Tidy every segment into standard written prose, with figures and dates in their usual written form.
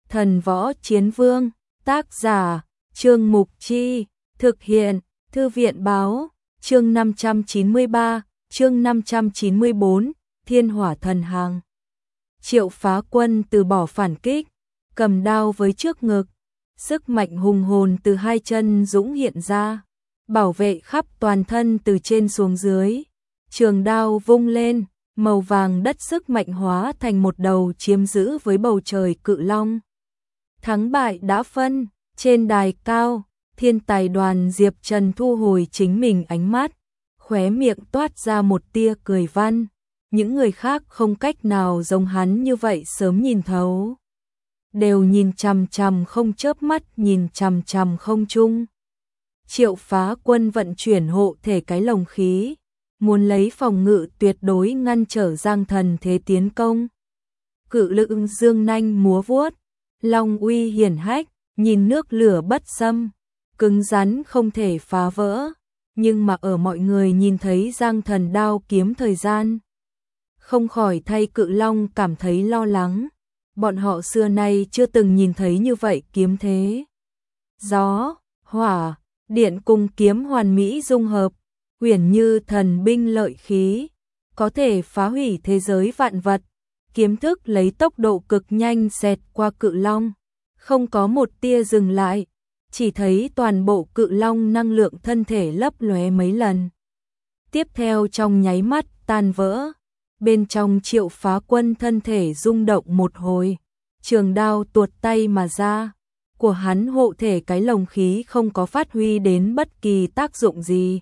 Thần võ chiến vương, tác giả, Trương Mục Chi, thực hiện, Thư viện báo, chương 593, chương 594, Thiên Hỏa Thần Hàng. Triệu Phá Quân từ bỏ phản kích, cầm đao với trước ngực, sức mạnh hùng hồn từ hai chân dũng hiện ra, bảo vệ khắp toàn thân từ trên xuống dưới. Trường đao vung lên, màu vàng đất sức mạnh hóa thành một đầu chiếm giữ với bầu trời cự long. Thắng bại đã phân, trên đài cao, thiên tài đoàn Diệp Trần thu hồi chính mình ánh mắt, khóe miệng toát ra một tia cười văn. Những người khác không cách nào giống hắn như vậy sớm nhìn thấu, đều nhìn chằm chằm không chớp mắt, nhìn chằm chằm không trung. Triệu Phá Quân vận chuyển hộ thể cái lồng khí, muốn lấy phòng ngự tuyệt đối ngăn trở Giang Thần thế tiến công. Cự lự dương nanh múa vuốt, long uy hiển hách, nhìn nước lửa bất xâm, cứng rắn không thể phá vỡ. Nhưng mà ở mọi người nhìn thấy Giang Thần đao kiếm thời gian, không khỏi thay cự long cảm thấy lo lắng. Bọn họ xưa nay chưa từng nhìn thấy như vậy kiếm thế. Gió, hỏa, điện cùng kiếm hoàn mỹ dung hợp, uyển như thần binh lợi khí, có thể phá hủy thế giới vạn vật. Kiếm thức lấy tốc độ cực nhanh xẹt qua cự long, không có một tia dừng lại, chỉ thấy toàn bộ cự long năng lượng thân thể lấp lóe mấy lần. Tiếp theo trong nháy mắt tan vỡ, bên trong Triệu Phá Quân thân thể rung động một hồi, trường đao tuột tay mà ra, của hắn hộ thể cái lồng khí không có phát huy đến bất kỳ tác dụng gì.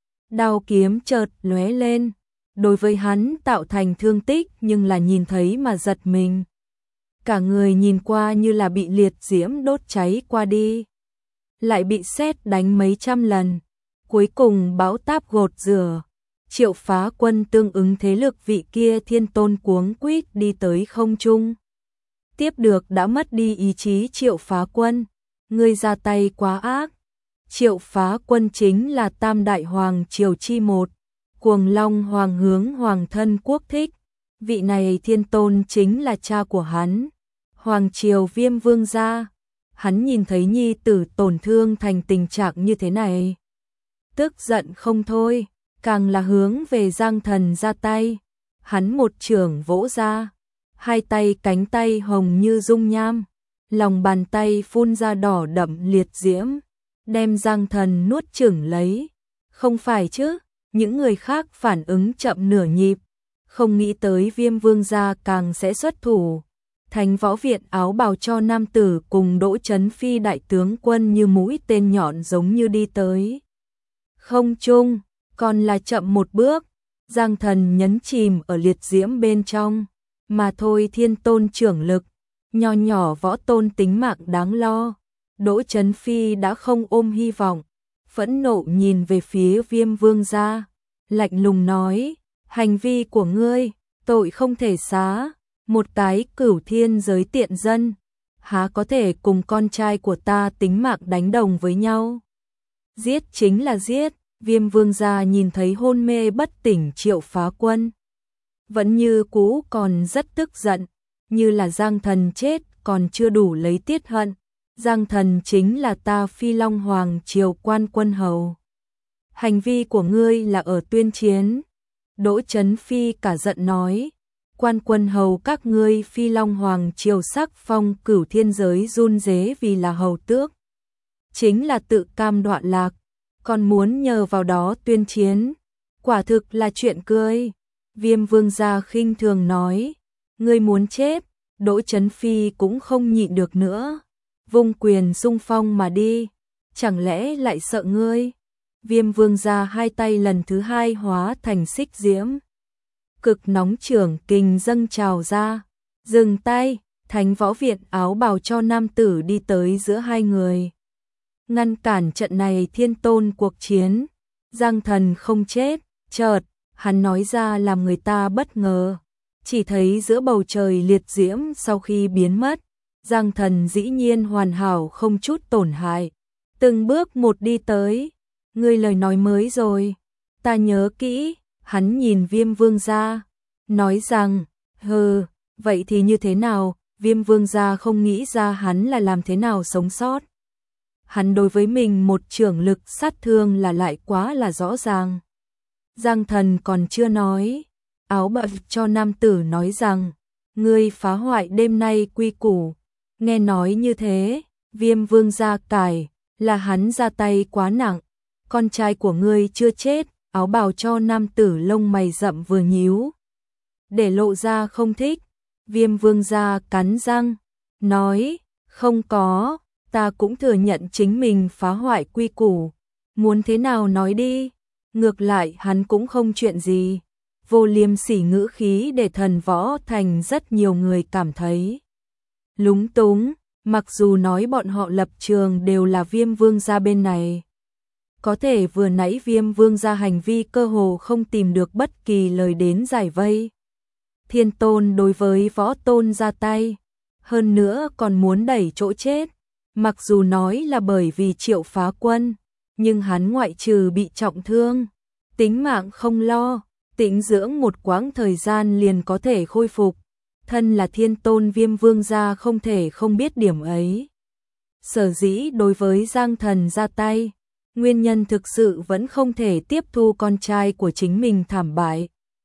Đao kiếm chợt lóe lên, đối với hắn tạo thành thương tích nhưng là nhìn thấy mà giật mình. Cả người nhìn qua như là bị liệt diễm đốt cháy qua đi, lại bị sét đánh mấy trăm lần, cuối cùng bão táp gột rửa. Triệu Phá Quân tương ứng thế lực vị kia thiên tôn cuống quýt đi tới không trung. Tiếp được đã mất đi ý chí Triệu Phá Quân, ngươi ra tay quá ác. Triệu Phá Quân chính là Tam Đại Hoàng Triều chi một, Cuồng Long Hoàng hướng Hoàng thân quốc thích. Vị này thiên tôn chính là cha của hắn, Hoàng Triều Viêm Vương gia. Hắn nhìn thấy nhi tử tổn thương thành tình trạng như thế này, tức giận không thôi, càng là hướng về Giang Thần ra tay. Hắn một chưởng vỗ ra, hai tay cánh tay hồng như dung nham, lòng bàn tay phun ra đỏ đậm liệt diễm, đem Giang Thần nuốt chửng lấy. Không phải chứ, những người khác phản ứng chậm nửa nhịp, không nghĩ tới Viêm Vương gia càng sẽ xuất thủ. Thánh Võ Viện áo bào cho nam tử cùng Đỗ Chấn Phi đại tướng quân như mũi tên nhọn giống như đi tới không trung, còn là chậm một bước. Giang Thần nhấn chìm ở liệt diễm bên trong, mà thôi thiên tôn trưởng lực, nho nhỏ võ tôn tính mạng đáng lo. Đỗ Chấn Phi đã không ôm hy vọng, phẫn nộ nhìn về phía Viêm Vương gia, lạnh lùng nói, hành vi của ngươi, tội không thể xá. Một cái cửu thiên giới tiện dân, há có thể cùng con trai của ta tính mạng đánh đồng với nhau. Giết chính là giết. Viêm Vương gia nhìn thấy hôn mê bất tỉnh Triệu Phá Quân, vẫn như cũ còn rất tức giận, như là Giang Thần chết còn chưa đủ lấy tiết hận. Giang Thần chính là ta Phi Long Hoàng Triều Quan Quân Hầu, hành vi của ngươi là ở tuyên chiến. Đỗ Chấn Phi cả giận nói, Quan Quân Hầu các ngươi Phi Long Hoàng Triều sắc phong cửu thiên giới run rế vì là hầu tước, chính là tự cam đoạn lạc, còn muốn nhờ vào đó tuyên chiến, quả thực là chuyện cười. Viêm Vương gia khinh thường nói, ngươi muốn chết. Đỗ Chấn Phi cũng không nhịn được nữa, vung quyền xung phong mà đi, chẳng lẽ lại sợ ngươi? Viêm Vương gia hai tay lần thứ hai hóa thành xích diễm, cực nóng trưởng kình dâng trào ra, dừng tay. Thánh Võ Viện áo bào cho nam tử đi tới giữa hai người, ngăn cản trận này thiên tôn cuộc chiến. Giang Thần không chết. Chợt hắn nói ra làm người ta bất ngờ, chỉ thấy giữa bầu trời liệt diễm sau khi biến mất, Giang Thần dĩ nhiên hoàn hảo không chút tổn hại, từng bước một đi tới. Ngươi lời nói mới rồi, ta nhớ kỹ. Hắn nhìn Viêm Vương gia, nói rằng, hừ, vậy thì như thế nào? Viêm Vương gia không nghĩ ra hắn là làm thế nào sống sót. Hắn đối với mình một trưởng lực sát thương là lại quá là rõ ràng. Giang Thần còn chưa nói, áo bạc cho nam tử nói rằng, ngươi phá hoại đêm nay quy củ. Nghe nói như thế, Viêm Vương gia cải, là hắn ra tay quá nặng, con trai của ngươi chưa chết. Áo bào cho nam tử lông mày rậm vừa nhíu, để lộ ra không thích. Viêm Vương gia cắn răng, nói, không có, ta cũng thừa nhận chính mình phá hoại quy củ, muốn thế nào nói đi, ngược lại hắn cũng không chuyện gì. Vô liêm sỉ ngữ khí để Thần Võ Thành rất nhiều người cảm thấy lúng túng, mặc dù nói bọn họ lập trường đều là Viêm Vương gia bên này. Có thể vừa nãy Viêm Vương gia hành vi cơ hồ không tìm được bất kỳ lời đến giải vây. Thiên Tôn đối với Võ Tôn ra tay, hơn nữa còn muốn đẩy chỗ chết. Mặc dù nói là bởi vì Triệu Phá Quân, nhưng hắn ngoại trừ bị trọng thương, tính mạng không lo, tĩnh dưỡng một quãng thời gian liền có thể khôi phục. Thân là Thiên Tôn Viêm Vương gia không thể không biết điểm ấy. Sở dĩ đối với Giang Thần ra tay, nguyên nhân thực sự vẫn không thể tiếp thu con trai của chính mình thảm bại.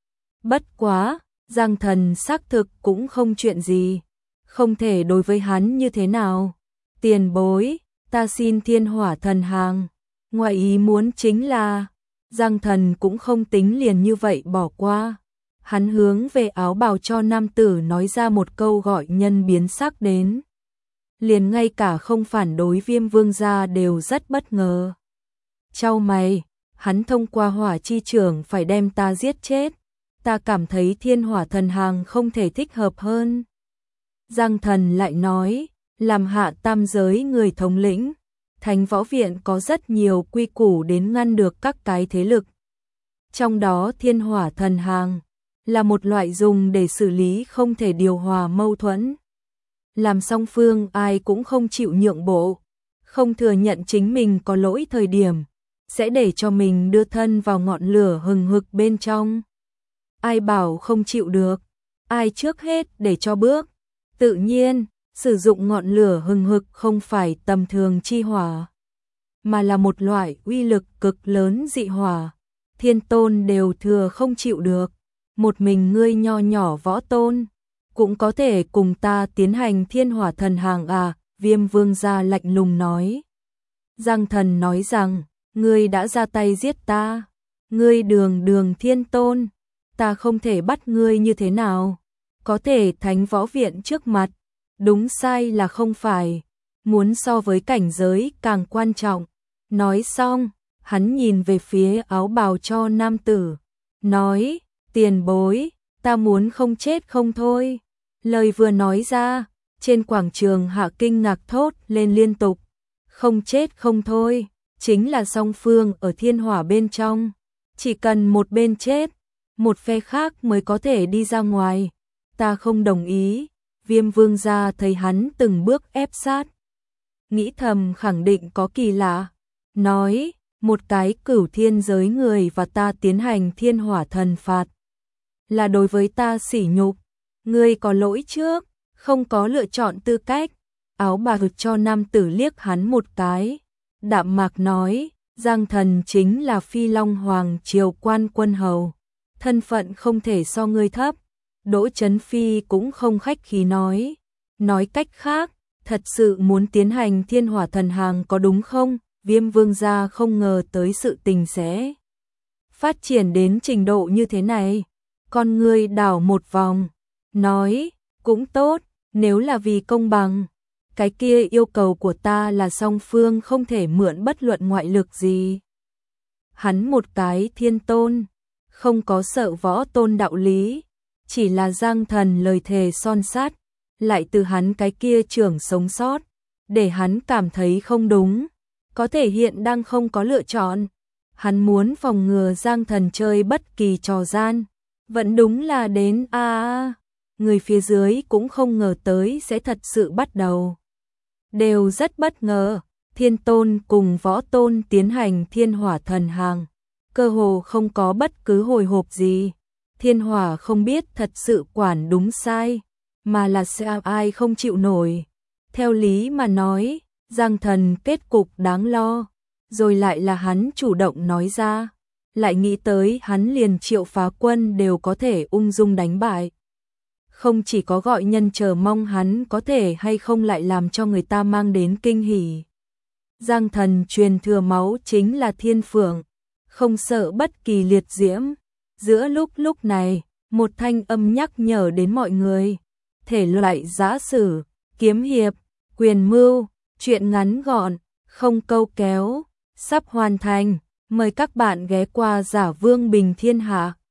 Bất quá, Giang Thần xác thực cũng không chuyện gì, không thể đối với hắn như thế nào. Tiền bối, ta xin Thiên Hỏa Thần Hàng. Ngoại ý muốn chính là, Giang Thần cũng không tính liền như vậy bỏ qua. Hắn hướng về áo bào cho nam tử nói ra một câu gọi nhân biến sắc đến. Liền ngay cả không phản đối Viêm Vương gia đều rất bất ngờ. Chau mày, hắn thông qua hỏa chi trưởng phải đem ta giết chết. Ta cảm thấy Thiên Hỏa Thần Hàng không thể thích hợp hơn. Giang Thần lại nói, làm hạ tam giới người thống lĩnh, Thánh Võ Viện có rất nhiều quy củ đến ngăn được các cái thế lực. Trong đó Thiên Hỏa Thần Hàng là một loại dùng để xử lý không thể điều hòa mâu thuẫn. Làm song phương ai cũng không chịu nhượng bộ, không thừa nhận chính mình có lỗi thời điểm, sẽ để cho mình đưa thân vào ngọn lửa hừng hực bên trong. Ai bảo không chịu được, ai trước hết để cho bước. Tự nhiên, sử dụng ngọn lửa hừng hực không phải tầm thường chi hỏa, mà là một loại uy lực cực lớn dị hỏa. Thiên Tôn đều thừa không chịu được, một mình ngươi nho nhỏ Võ Tôn cũng có thể cùng ta tiến hành Thiên Hỏa Thần Hàng à? Viêm Vương gia lạnh lùng nói. Giang Thần nói rằng, ngươi đã ra tay giết ta, ngươi đường Thiên Tôn, ta không thể bắt ngươi như thế nào, có thể Thánh Võ Viện trước mặt, đúng sai là không phải, muốn so với cảnh giới càng quan trọng. Nói xong, hắn nhìn về phía áo bào cho nam tử, nói, tiền bối, ta muốn không chết không thôi. Lời vừa nói ra, trên quảng trường hạ kinh ngạc thốt lên liên tục, không chết không thôi, chính là song phương ở thiên hỏa bên trong, chỉ cần một bên chết, một phe khác mới có thể đi ra ngoài, ta không đồng ý. Viêm Vương gia thấy hắn từng bước ép sát, nghĩ thầm khẳng định có kỳ lạ, nói, một cái cửu thiên giới người và ta tiến hành Thiên Hỏa Thần phạt, là đối với ta sỉ nhục, ngươi có lỗi trước, không có lựa chọn tư cách. Áo bạc cho nam tử liếc hắn một cái, đạm mạc nói, Giang Thần chính là Phi Long Hoàng triều quan quân hầu, thân phận không thể so ngươi thấp. Đỗ Chấn Phi cũng không khách khí nói cách khác, thật sự muốn tiến hành Thiên Hỏa Thần Hàng có đúng không? Viêm Vương gia không ngờ tới sự tình sẽ phát triển đến trình độ như thế này, con ngươi đảo một vòng, nói, cũng tốt, nếu là vì công bằng, cái kia yêu cầu của ta là song phương không thể mượn bất luận ngoại lực gì. Hắn một cái Thiên Tôn, không có sợ Võ Tôn đạo lý, chỉ là Giang Thần lời thề son sắt, lại từ hắn cái kia trưởng sống sót, để hắn cảm thấy không đúng, có thể hiện đang không có lựa chọn. Hắn muốn phòng ngừa Giang Thần chơi bất kỳ trò gian, vẫn đúng là đến người phía dưới cũng không ngờ tới sẽ thật sự bắt đầu. Đều rất bất ngờ, Thiên Tôn cùng Võ Tôn tiến hành Thiên Hỏa Thần Hàng, cơ hồ không có bất cứ hồi hộp gì. Thiên Hỏa không biết thật sự quản đúng sai, mà là sao ai không chịu nổi. Theo lý mà nói, Giang Thần kết cục đáng lo, rồi lại là hắn chủ động nói ra, lại nghĩ tới hắn liền Triệu Phá Quân đều có thể ung dung đánh bại. Không chỉ có gọi nhân chờ mong hắn có thể hay không lại làm cho người ta mang đến kinh hỉ. Giang Thần truyền thừa máu chính là thiên phượng, không sợ bất kỳ liệt diễm. Giữa lúc này, một thanh âm nhắc nhở đến mọi người. Thể loại giã sử, kiếm hiệp, quyền mưu, truyện ngắn gọn, không câu kéo, sắp hoàn thành. Mời các bạn ghé qua Giả Vương Bình Thiên Hạ.